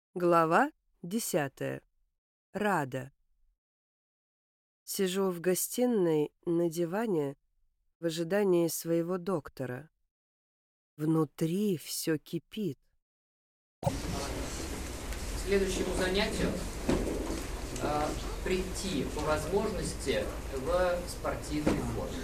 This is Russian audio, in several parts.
Глава 10. Рада. Сижу в гостиной на диване в ожидании своего доктора. Внутри все кипит. К следующему занятию прийти по возможности в спортивной форме.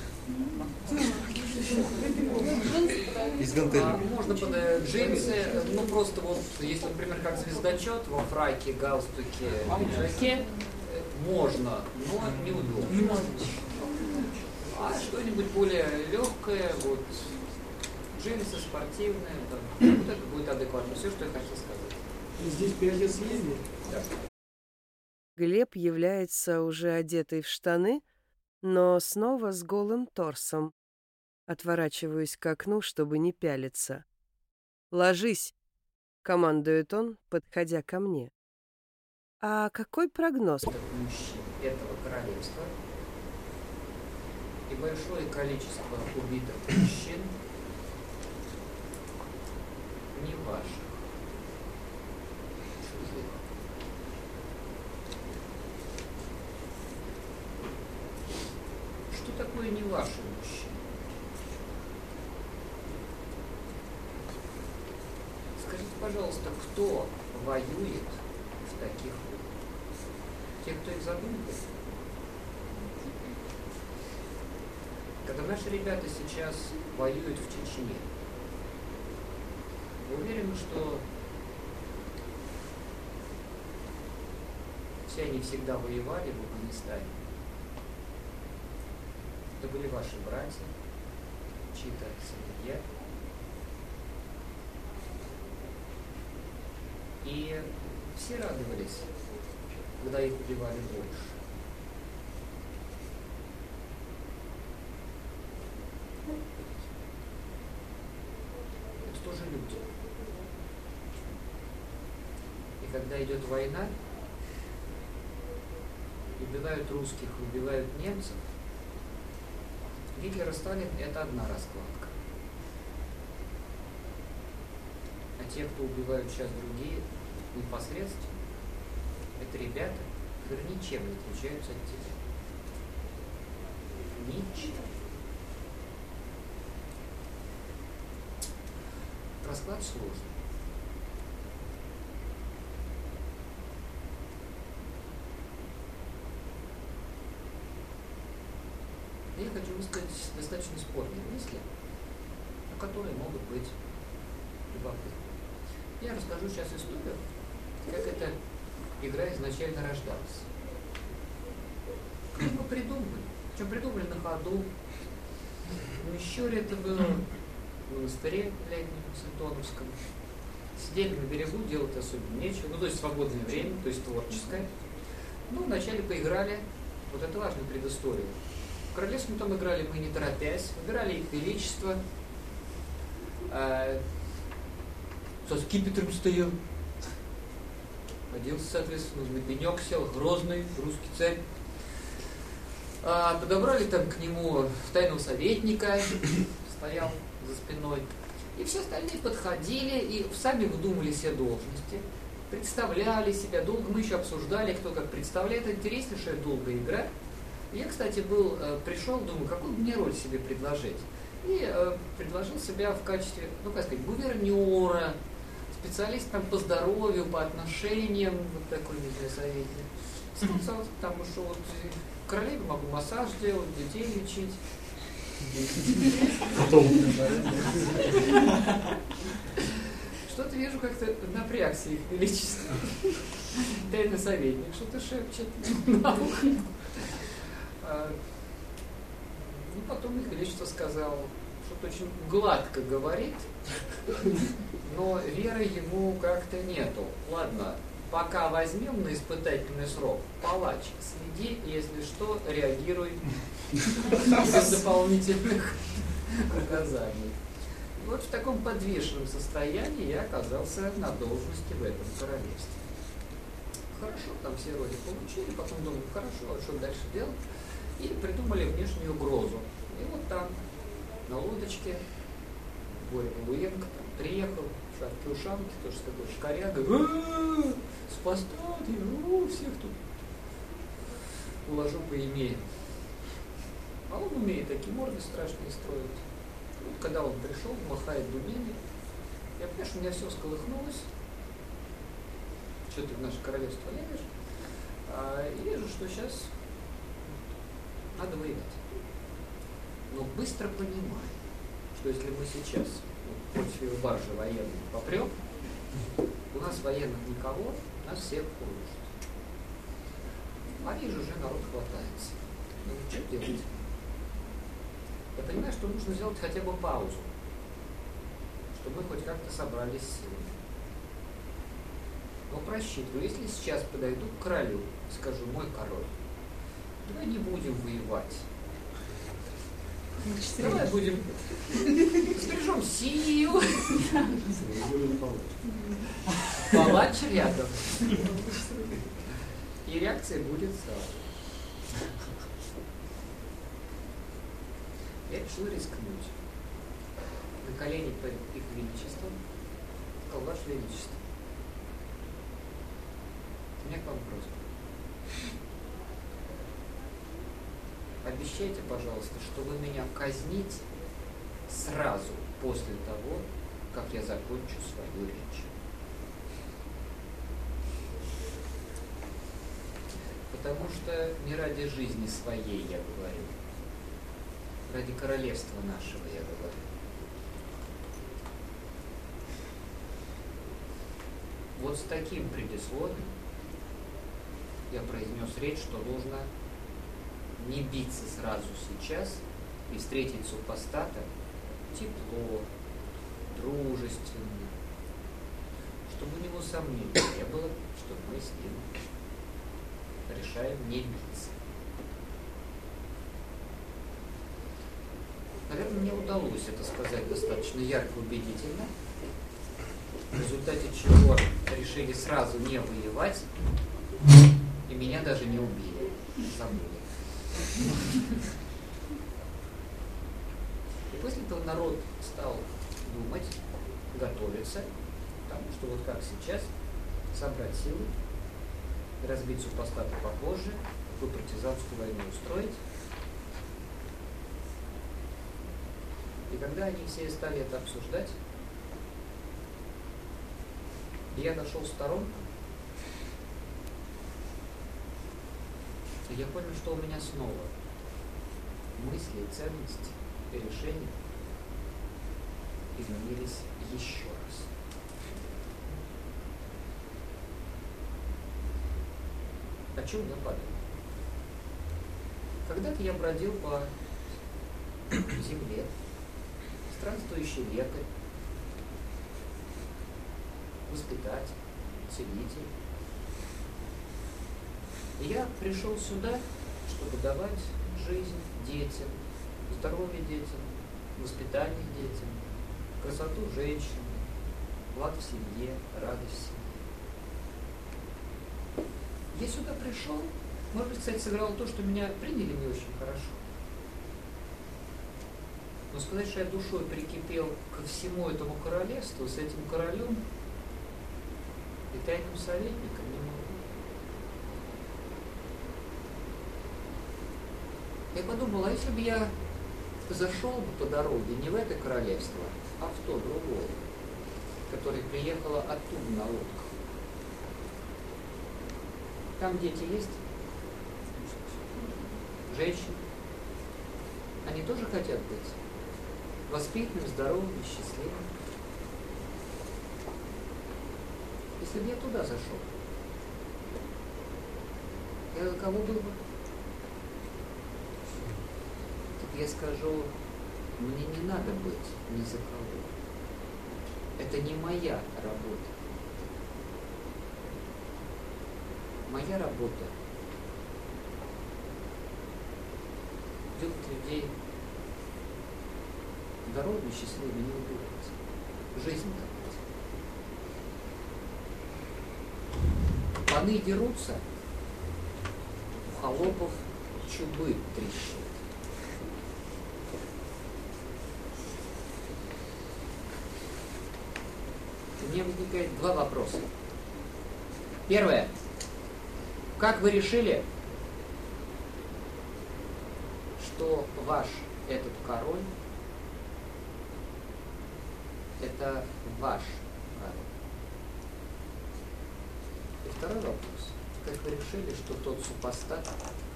Можно под джинсы, просто вот, если, например, как звездочет, во фраке, галстуке, пиджаке, можно, но неудобно. А что-нибудь более легкое, вот, джинсы спортивные, вот это будет адекватно. Все, что я хотел сказать. Здесь пиатец съездил? Да. Глеб является уже одетый в штаны, но снова с голым торсом. Отворачиваюсь к окну, чтобы не пялиться. «Ложись!» — командует он, подходя ко мне. «А какой прогноз?» Мужчин этого королевства и большое количество убитых мужчин не ваших. Что такое не ваши мужчины? Скажите, пожалуйста, кто воюет в таких войнах? Те, кто их задумывает? Когда наши ребята сейчас воюют в Чечне, вы уверены, что все они всегда воевали в Афганистане? Это были ваши братья, чьи-то сыновья. И все радовались, когда их убивали больше. Это тоже люди. И когда идет война, убивают русских, убивают немцев, Гитлер и Сталин – это одна раскладка. А те, кто убивают сейчас другие, непосредственно, это ребята, которые ничем не отличаются от тебя. Ничем. Расклад сложный. Я хочу высказать достаточно спорные мысли, но которые могут быть любопытны. Я расскажу сейчас историю, как эта игра изначально рождалась. Как мы придумали. Причем придумали на ходу. В Мещере это было, в монастыре летнем, Сентоновском. Сидели на берегу, делать особенно нечего. То есть свободное время, то есть творческое. Вначале поиграли, вот это важная предыстория. В королевстве там играли мы не торопясь, выбирали их величество. Со скипетром стоял. Оделся, соответственно, на пенек сел, грозный русский царь. Подобрали там к нему тайного советника, стоял за спиной. И все остальные подходили и сами выдумывали себе должности, представляли себя. Долго мы еще обсуждали, кто как представляет. Интереснейшая долгая игра. Я, кстати, пришел, думаю, какую мне роль себе предложить. И предложил себя в качестве, гувернера, специалист там по здоровью, по отношениям, вот такой, не знаю, советник. Сказал, потому что вот королеве могу массаж делать, детей лечить. Что-то вижу, как-то напрягся их величество. Тайный советник, что-то шепчет на ухо. Потом их величество сказал, что-то очень гладко говорит, но веры ему как-то нету. Ладно, пока возьмем на испытательный срок, палач, следи, если что, реагируй без дополнительных указаний. И вот в таком подвешенном состоянии я оказался на должности в этом королевстве. Хорошо, там все роли получили, потом думаю, хорошо, а что дальше делать? И придумали внешнюю угрозу. И вот там, на лодочке, Боря Луенко приехал шапки-ушанки, тоже с такой шкарягой. Спастат, всех тут уложу поимею. А он умеет такие морды страшные строить. Вот когда он пришел, махает думеной, я понимаю, что у меня все всколыхнулось. Что ты в наше королевство лезешь? И вижу, что сейчас надо воевать. Но быстро понимаю, что если мы сейчас против его баржи военных попрем, у нас военных никого, нас всех порушат. А вижу, уже народ хватается. Ну, что делать? Я понимаю, что нужно сделать хотя бы паузу, чтобы мы хоть как-то собрались силами. Но просчитываю, если сейчас подойду к королю, скажу: мой король, давай не будем воевать. Давай будем сбережем сил. Палач рядом. И реакция будет сразу. Я решил рискнуть. На колени перед их величеством сказал: ваше величество, у меня к вам просьба. Обещайте, пожалуйста, что вы меня казните сразу после того, как я закончу свою речь. Потому что не ради жизни своей я говорю, ради королевства нашего я говорю. Вот с таким предисловием я произнес речь, что нужно не биться сразу сейчас и встретить супостата тепло, дружественно, чтобы у него сомнений не было, что мы с ним решаем не биться. Наверное, мне удалось это сказать достаточно ярко, убедительно, в результате чего решили сразу не воевать, и меня даже не убили. Забыли. И после этого народ стал думать, готовиться к тому, что вот как сейчас собрать силы, разбить супостата попозже, какую партизанскую войну устроить. И когда они все стали это обсуждать, я дошел в сторонку, и я понял, что у меня снова мысли, ценности и решения изменились еще раз. О чем я подумал? Когда-то я бродил по земле, странствующий лекарь, воспитатель, целитель. И я пришел сюда, чтобы давать жизнь детям, здоровье детям, воспитание детям, красоту женщинам, лад в семье, радость в семье. Я сюда пришел, может быть, кстати, сыграло то, что меня приняли не очень хорошо. Но сказать, что я душой прикипел ко всему этому королевству, с этим королем и тайным советником не могу. Я подумал, а если бы я зашел бы по дороге не в это королевство, а в то другое, которое приехало оттуда на лодках. Там дети есть? Женщины? Они тоже хотят быть воспитанными, здоровыми, счастливыми? Если бы я туда зашел, я за кого был бы? Так я скажу, мне не надо быть ни за кого. Это не моя работа. Моя работа делать людей здоровыми, счастливыми, не убивать. Жизнь давать. Паны дерутся, у холопов чубы трещат. у меня возникает два вопроса. Первое. Как вы решили, что ваш этот король это ваш король? И второй вопрос. Как вы решили, что тот супостат?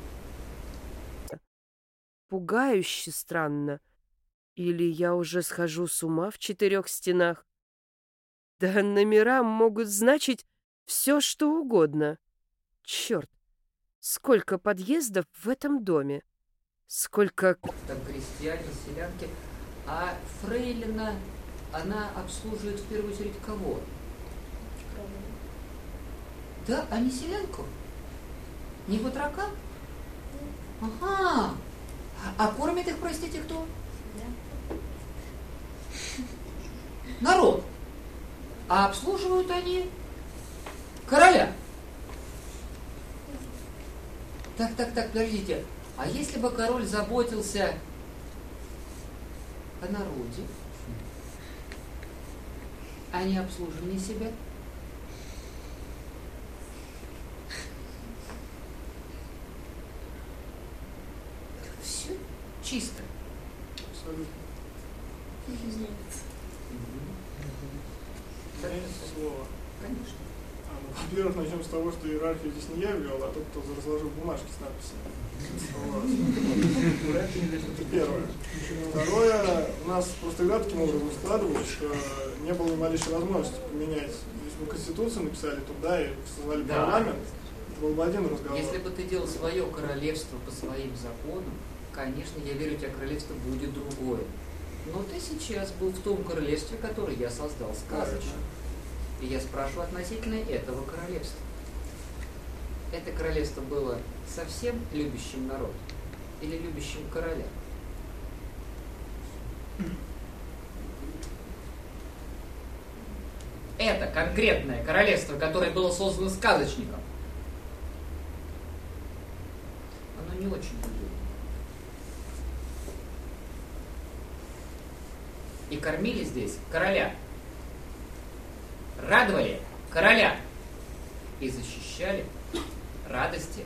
Пугающе странно. Или я уже схожу с ума в 4 стенах? Да номера могут значить все, что угодно. Черт, сколько подъездов в этом доме. Сколько... Там крестьяне, селянки. А фрейлина, она обслуживает в первую очередь кого? Да, а не селянку? Не батрака? Ага. А кормит их, простите, кто? Народ. А обслуживают они короля. Так, подождите. А если бы король заботился о народе, а не обслуживании себя? Все чисто. Абсолютно. Слово. Конечно. Во-первых, начнем с того, что иерархию здесь не я ввел, а тот, кто разложил бумажки с надписями. Вот. Это первое. Второе, у нас просто игра таким образом складывалась, что не было ни малейшей возможности поменять. Если бы Конституцию написали туда и создали парламент, это был бы один разговор. Если бы ты делал свое королевство по своим законам, конечно, я верю, у тебя королевство будет другое. Но ты сейчас был в том королевстве, которое я создал сказочно. И я спрашиваю относительно этого королевства. Это королевство было совсем любящим народ или любящим короля? Это конкретное королевство, которое было создано сказочником, оно не очень любило. И кормили здесь короля. Радовали короля. И защищали радости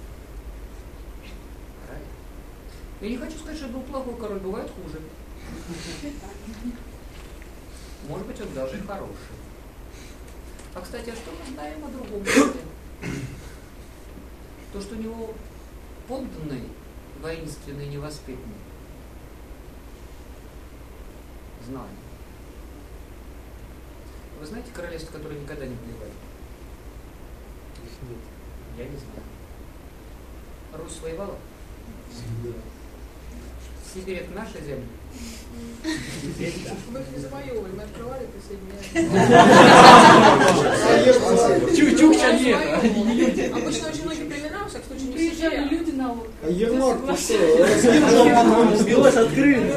короля. Я не хочу сказать, что был плохой король, бывает хуже. Может быть, он даже и хороший. А, кстати, а что мы знаем о другом короле? То, что у него подданный, воинственный, невоспитанный. Знаем. Вы знаете королевство, которое никогда не воевали? Нет. Я не знаю. Русь воевала? Всегда. Сибирь — это наша земля? Мы их не завоевывали, мы открывали, присоединяли. Чукча нет, они не люди. Обычно очень многие племена, во всяком случае, не Приезжали все. люди на лодке. А Ермак, ты что? Билась открыли.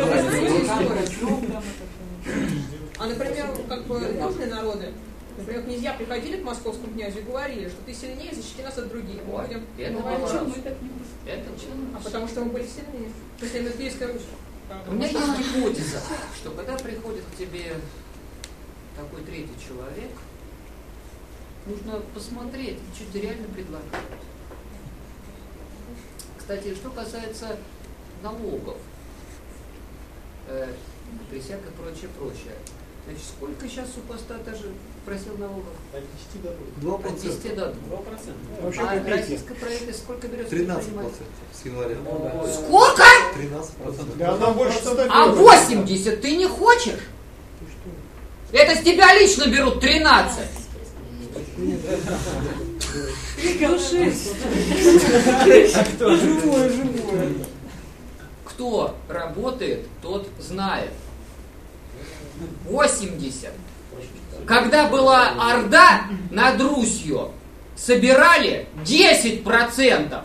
А, например, как бы южные народы, например, князья приходили к московскому князю и говорили, что ты сильнее, защити нас от других. Мы будем... Это Ну, а было почему раз. мы так не можем? Это А потому что мы были сильнее. То есть это Бийская Русь. У меня есть гипотеза, что когда приходит к тебе такой третий человек, нужно посмотреть, что ты реально предлагаешь. Кстати, что касается налогов, присяг и прочее. Значит, сколько сейчас супостат даже просил налогов? От 10 до 2%. От 10 до 2%. Вообще А копейки. российское правительство сколько берет? 13% с января. Сколько? 13%. Да, она больше А 80 ты не хочешь? Это с тебя лично берут 13. Кто работает, тот знает. 80. Когда была Орда над Русью, собирали 10%.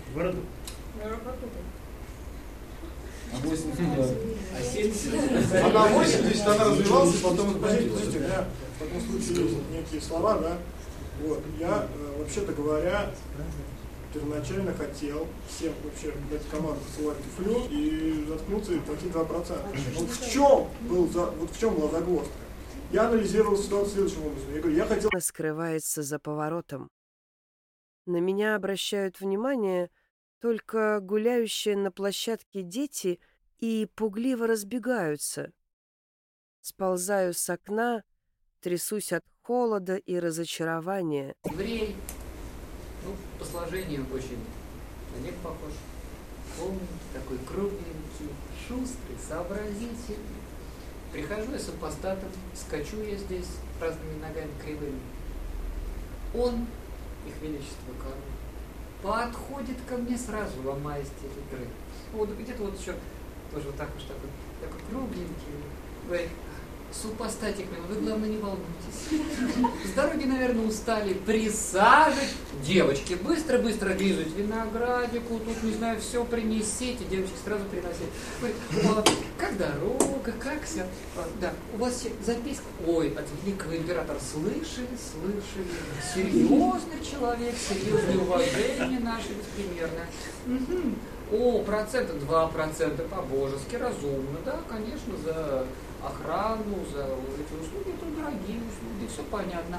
А на 80 она развивалась, и потом, подождите, у меня в таком случае есть некие слова, да? Вот, я, вообще-то говоря, первоначально хотел всем вообще дать команду посылать туфлю и заткнуться и платить 2%. Вот в чем была загвоздка? Я анализировал ситуацию следующим образом. Я говорю, я хотел... Скрывается за поворотом. На меня обращают внимание только гуляющие на площадке дети и пугливо разбегаются. Сползаю с окна, трясусь от холода и разочарования. Еврей, ну, по сложению очень на них похож. Полненький, такой кругленький, шустрый, сообразительный. Прихожу я с супостатом, скачу я здесь разными ногами кривыми. Он, их величество король, подходит ко мне сразу, ломая стереотры. Вот где-то вот еще тоже вот так уж такой кругленький. Говорит, супостатик, вы, главное, не волнуйтесь. С дороги, наверное, устали. Присаживать. Девочки, быстро-быстро лизут виноградику, тут, не знаю, все принесите. Девочки сразу приносят. Говорит, как дорога, как все. Да, у вас записка. Ой, от великого императора слышали. Серьезный человек, серьезное уважение наше беспримерное. О, 2% по-божески, разумно, да, конечно, за охрану, за эти услуги, это дорогие услуги, все понятно.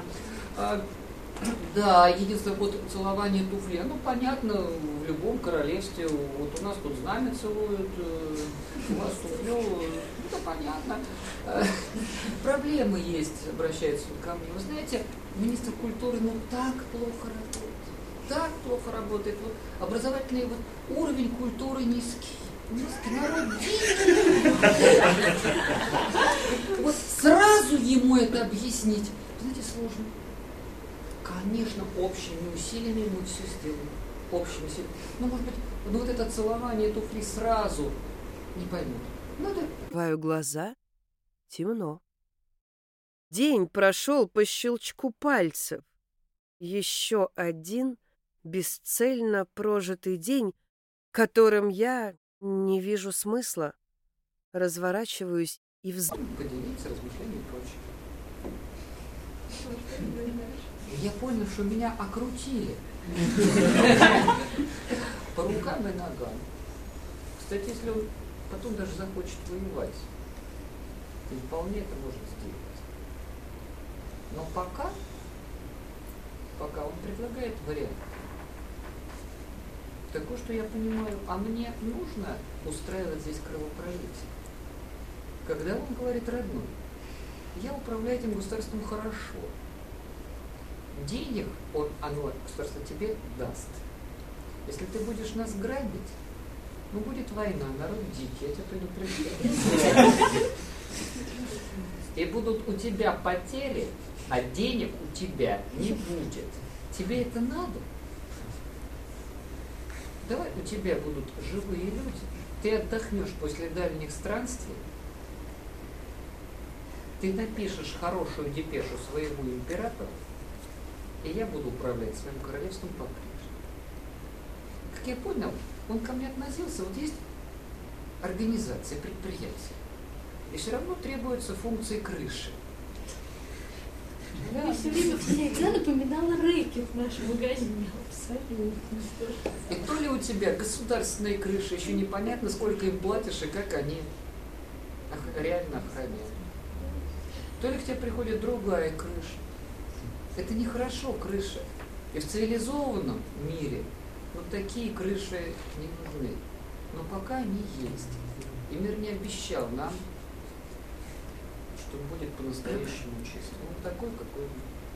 Да, единственное, вот целование туфли, ну, понятно, в любом королевстве, вот у нас тут знамя целуют, у вас туфлю, это понятно. Проблемы есть, обращается ко мне. Вы знаете, министр культуры, ну, так плохо работает. Вот, образовательный вот, уровень культуры низкий. Народ дикий. Вот сразу ему это объяснить, знаете, сложно. Конечно, общими усилиями мы все сделаем. Общими усилиями. Ну, может быть, вот это целование туфли сразу не поймут. Открываю глаза. Темно. День прошел по щелчку пальцев. Еще один бесцельно прожитый день, которым я не вижу смысла. Разворачиваюсь и поделиться, размышления и прочее. Я понял, что меня окрутили. По рукам и ногам. Кстати, если он потом даже захочет воевать, то вполне это может сделать. Но пока он предлагает вариант. Такое, что я понимаю, а мне нужно устраивать здесь кровопролитие. Когда он говорит родной, я управляю этим государством хорошо. Денег оно, государство, тебе даст. Если ты будешь нас грабить, ну будет война, народ дикий, я тебя предупреждаю. И будут у тебя потери, а денег у тебя не будет. Тебе это надо? Давай у тебя будут живые люди. Ты отдохнешь после дальних странствий. Ты напишешь хорошую депешу своему императору, и я буду управлять своим королевством по-прежнему. Как я понял, он ко мне относился, вот есть организация, предприятие. И все равно требуются функции крыши. Она все время всегда напоминала рэкет в нашем магазине. Абсолютно. И то ли у тебя государственные крыши, еще непонятно, сколько им платишь и как они реально охраняют. То ли к тебе приходит другая крыша. Это нехорошо, крыша. И в цивилизованном мире вот такие крыши не нужны. Но пока они есть. И мир не обещал нам, что он будет по-настоящему чистым. Он такой, какой он.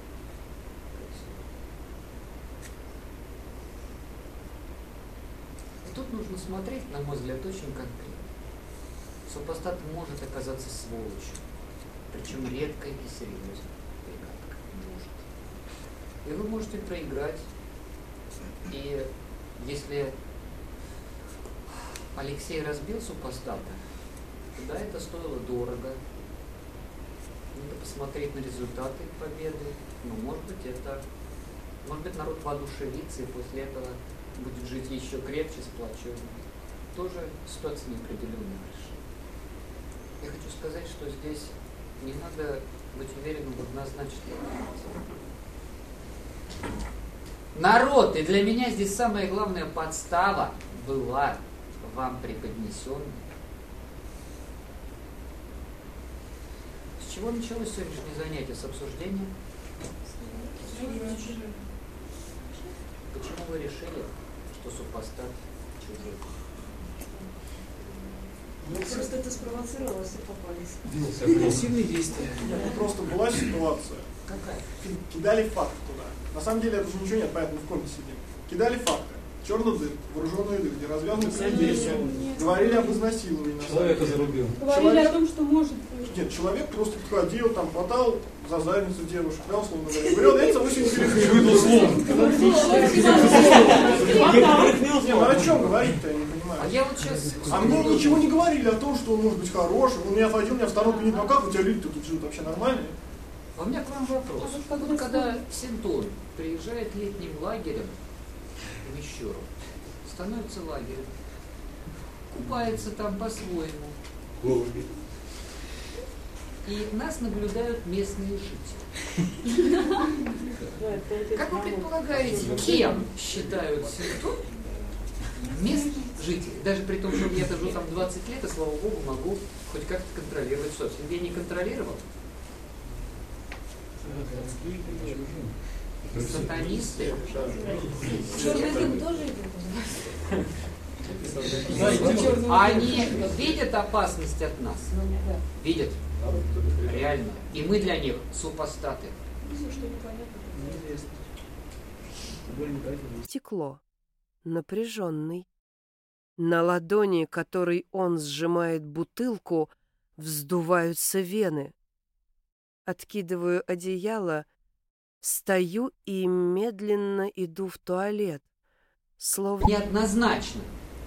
И тут нужно смотреть, на мой взгляд, очень конкретно. Супостат может оказаться сволочью. Причем редко и серьезно. Может. И вы можете проиграть. И если Алексей разбил супостата, то да, это стоило дорого. Надо посмотреть на результаты победы. Но может быть народ воодушевится и после этого будет жить еще крепче, сплоченнее. Тоже ситуация неопределенная решение. Я хочу сказать, что здесь не надо быть уверенным в однозначной ответе. Народ, и для меня здесь самая главная подстава была вам преподнесена. С чего началось сегодняшнее занятие с обсуждения? Почему вы решили, что супостат чужой? Просто это спровоцировало, все попались. Агрессивные действия. Нет, ну просто была ситуация. Какая? Кидали факты туда. На самом деле это же ничего нет, понятно, в комнате сидим. Кидали факты. Черный дым, вооруженные люди, развязанные события. Говорили об изнасиловании. Человека зарубил. Говорили о том, что может быть. Нет, человек просто подходил, там, хватал за задницу девушек, да, условно говоря. Говорил, это вы сегодня Выдал слово. Не, ну о чем говорить-то, я не понимаю. А я вот сейчас... А мне ничего не говорили о том, что он может быть хорошим. Он меня водил, меня в сторону пенит. Ну а как у тебя люди-то тут живут вообще нормальные? А у меня к вам вопрос. Вот когда Синтон приезжает летним лагерем в Мещеру, становится лагерем, купается там по-своему, и нас наблюдают местные жители. Как вы предполагаете, кем считают Синтон местных жителей? Даже при том, что я живу там 20 лет, и, слава богу, могу хоть как-то контролировать собственность. Я не контролировал. Сатанисты. Черный дым тоже идет. Они видят опасность от нас. Видят. Реально. И мы для них супостаты. Стекло. Напряженный. На ладони, которой он сжимает бутылку, вздуваются вены. Откидываю одеяло, встаю и медленно иду в туалет, словно... Неоднозначно.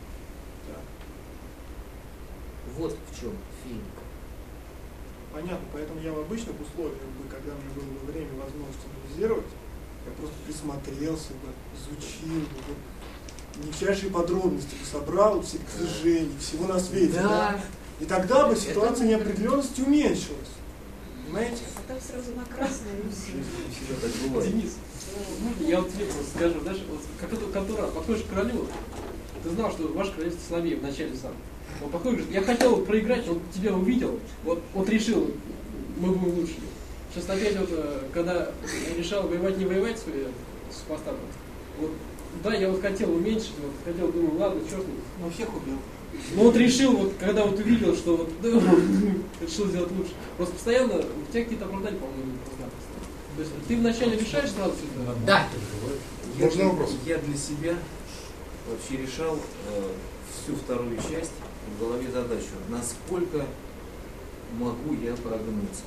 Вот в чем финика. Понятно, поэтому я в обычных условиях, когда у меня было бы время и возможность анализировать, я просто присмотрелся бы, изучил бы, вот, мельчайшие подробности бы собрал, все движения, всего на свете. Да. И тогда бы ситуация неопределенности уменьшилась. Понимаете? А там сразу на красное и все. Денис, я вот тебе просто скажу, знаешь, вот, как это контора, подходишь к королю, ты знал, что ваше королевство слабее в начале сам. Он подходит, говорит, я хотел проиграть, он тебя увидел, вот решил, мы будем лучше. Сейчас опять вот, когда я решал воевать, не воевать с супостатом, вот, да, я вот хотел уменьшить, вот, хотел, думаю, ладно, черт, Ну, всех убил. но вот решил, вот, когда вот увидел, что вот, решил сделать лучше. Просто постоянно, у тебя какие-то оправдания, по-моему, просто-напросто. То есть ты вначале решаешь сразу все это? Да. Можно вопрос? Я для себя вообще решал всю вторую часть в голове задачу, насколько могу я прогнуться.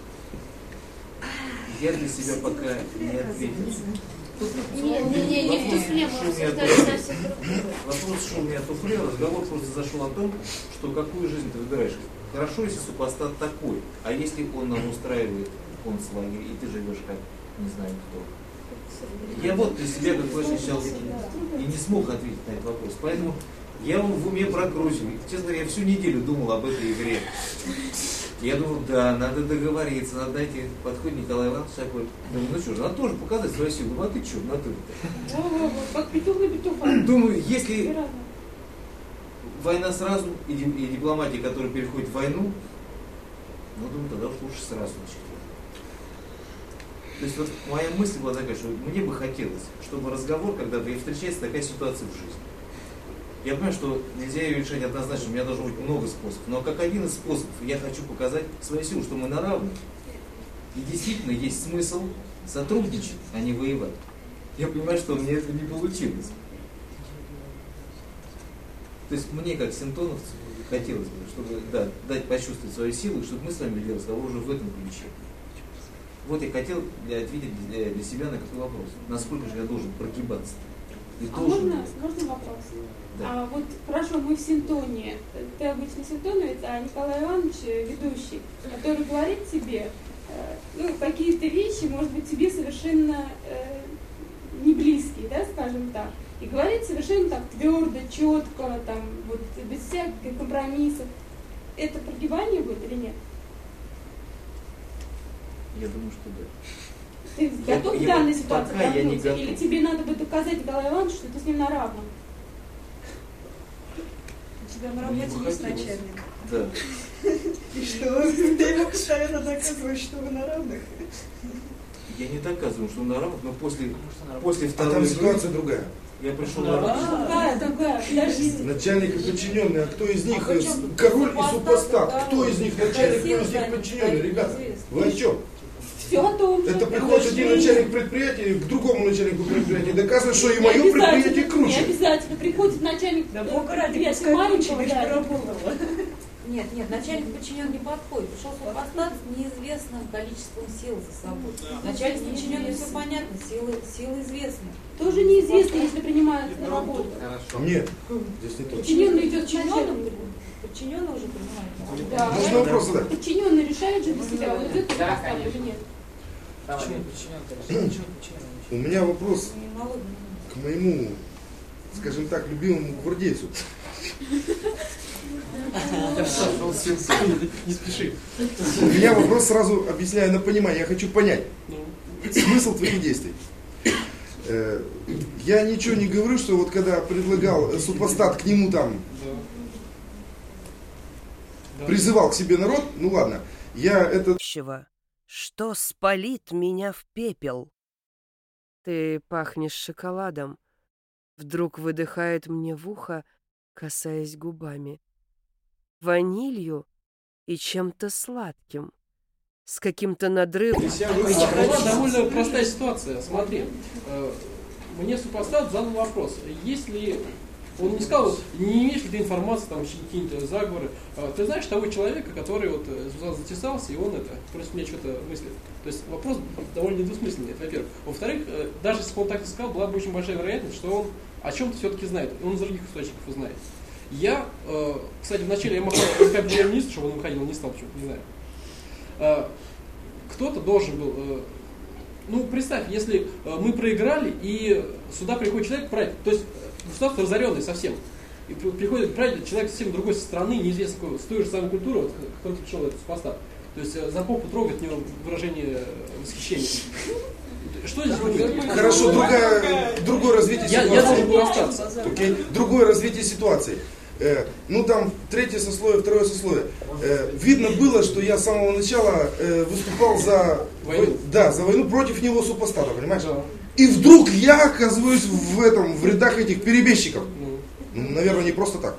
Я для себя пока не ответил. Не в туфле, мы обсуждали совсем другое. Вопрос шел не о туфле, разговор просто зашел о том, что какую жизнь ты выбираешь. Хорошо, если супостат такой, а если он нам устраивает концлагерь, и ты живешь как не знаю кто. Я вот для себя как очень сейчас и не смог ответить на этот вопрос. Поэтому я в уме прокручиваю. Честно говоря, я всю неделю думал об этой игре. Я думал, да, надо договориться, надо найти. Подходит Николай Иванович такой. Думаю, ну что же, надо тоже показать свою силу. Ну а ты что, натуре-то? Как петух на петуха. Думаю, если война сразу и дипломатия, которая переходит в войну, ну, думаю, тогда уж лучше сразу начать. То есть вот моя мысль была такая, что мне бы хотелось, чтобы разговор, когда встречается такая ситуация в жизни. Я понимаю, что нельзя ее решать однозначно, у меня должно быть много способов. Но как один из способов я хочу показать свою силу, что мы на равных. И действительно есть смысл сотрудничать, а не воевать. Я понимаю, что у меня это не получилось. То есть мне, как синтоновцу, хотелось бы, чтобы дать почувствовать свою силу, и чтобы мы с вами вели разговор уже в этом ключе. Вот я хотел ответить для себя на какой вопрос. Насколько же я должен прогибаться? Можно вопрос? Да. А вот хорошо, мы в синтоне. Ты обычно синтоновец, а Николай Иванович ведущий, который говорит тебе какие-то вещи, может быть, тебе совершенно не близкие, да, скажем так. И говорит совершенно так твердо, четко, там, вот, без всяких компромиссов. Это прогибание будет или нет? Я думаю, что да. Ты готов в данной ситуации пока я не прогнуться? готов. Или тебе надо будет доказать Николаю Ивановичу, что ты с ним на равном? У тебя на работе есть начальник. Да. И что? Ты ему постоянно доказываешь, что вы на равных? Я не доказываю, что на равных, но после А второй там игры ситуация другая. я пришел на равных. Другая. Подожди. Начальник и подчиненный, а кто из них король и супостат? Кто из них начальник, кто из них подчиненный? Ребята, вы о чем? Все о том же. Это приходит один начальник предприятия к другому начальнику предприятия, доказывает, что и мое предприятие Не круче. обязательно. Приходит начальник предприятия маленького, да. Нет, начальник подчинен не подходит. Пришел супостат с неизвестным количеством сил за собой. Начальник подчиненный все понятно, силы известны. Тоже неизвестно, если принимают на работу. Нет, здесь не то. Подчиненный идет подчиненным. Подчиненный уже принимает. Да. Можно вопрос задать? Подчиненный решает же для себя, он идет Да, супостат или нет. У меня вопрос к моему, скажем так, любимому гвардейцу. Не спеши. У меня вопрос сразу объясняю на понимание. Я хочу понять смысл твоих действий. Я ничего не говорю, что вот когда предлагал супостат к нему там, призывал к себе народ, ну ладно, я это... Что спалит меня в пепел? Ты пахнешь шоколадом. Вдруг выдыхает мне в ухо, касаясь губами. Ванилью и чем-то сладким. С каким-то надрывом. Была довольно простая ситуация. Смотри, мне супостат задал вопрос. Если он не сказал, не имеешь ли ты информации, там какие-то заговоры, ты знаешь того человека, который вот затесался, и он против меня что-то мыслит. То есть вопрос довольно недвусмысленный, это во-первых. Во-вторых, даже если бы он так и сказал, была бы очень большая вероятность, что он о чем-то все-таки знает. Он из других источников узнает. Я, кстати, вначале я махал как премьер-министр, чтобы он выходил, не стал, почему-то, не знаю. Кто-то должен был... Ну, представь, если мы проиграли, и сюда приходит человек править, то есть государство разоренное совсем, и приходит править человек совсем другой страны, неизвестно какой, с той же самой культурой, вот, который пришел этот супостат. То есть за попу трогает у него выражение восхищения. Что здесь будет? Хорошо, другое развитие ситуации. Я должен был остаться. Окей? Другое развитие ситуации. Ну там третье сословие, второе сословие. Видно было, что я с самого начала выступал за войну. Да, за войну против него супостата, понимаешь? Да. И вдруг я оказываюсь в рядах этих перебежчиков. Ну, наверное, не просто так.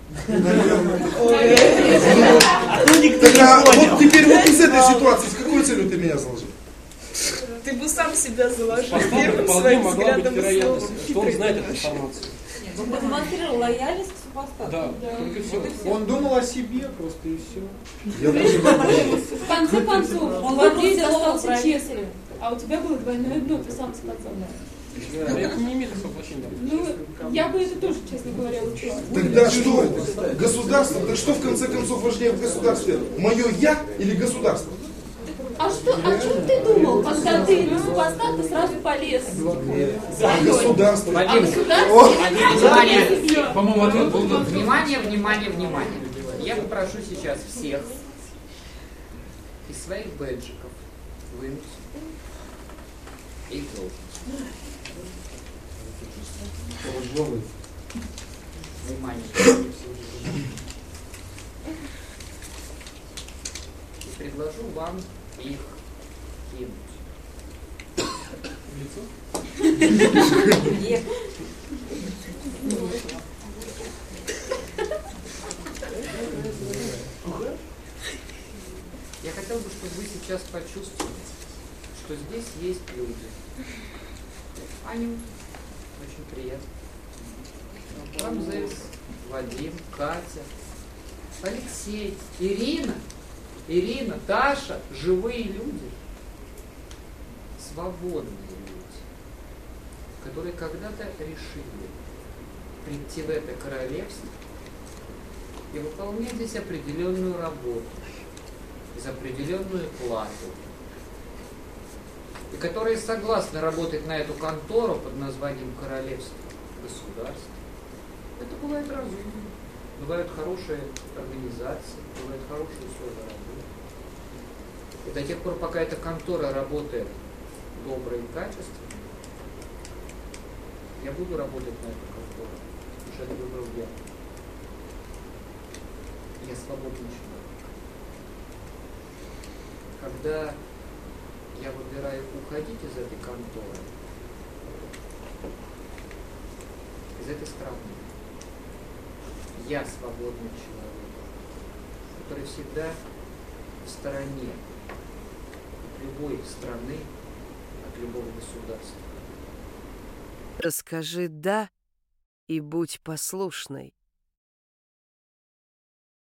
Тогда вот теперь вот из этой ситуации, с какой целью ты меня заложил? Ты бы сам себя заложил. Первым своим взглядом и словом. Что он знает эту информацию? Он демонстрировал лояльность к супостату. Да, только все. Он думал о себе просто и все. В конце концов, он владелец остался честным. А у тебя было двойное дно, ты сам сказал. Это не имеет соглашения. Ну, я бы это тоже, честно говоря, учила. Тогда что? Государство? Так что в конце концов важнее в государстве? Мое я или государство? А что, о чем ты думал, когда ты на супостат, ты сразу полез? Государство. А государство? По-моему, ответ был внимание, внимание, внимание. Я попрошу сейчас всех из своих бэджиков вынуть их должность. Внимание. И предложу вам их кинуть. В лицо? Я хотел бы, чтобы вы сейчас почувствовали, что здесь есть люди. Аню, очень приятно. Рамзес, Вадим, Катя, Алексей, Ирина, Даша, живые люди, свободные люди, которые когда-то решили прийти в это королевство и выполнять здесь определенную работу, за определенную плату, и которые согласны работать на эту контору под названием королевство, государство. Это бывает разумно. Бывают хорошие организации, бывают хорошие условия работы. И до тех пор, пока эта контора работает добро и качественно, я буду работать на эту контору, потому что это выбрал я. Я свободный человек. когда я выбираю уходить из этой конторы, из этой страны, я свободный человек, который всегда в стороне от любой страны, от любого государства. Скажи «да» и будь послушной.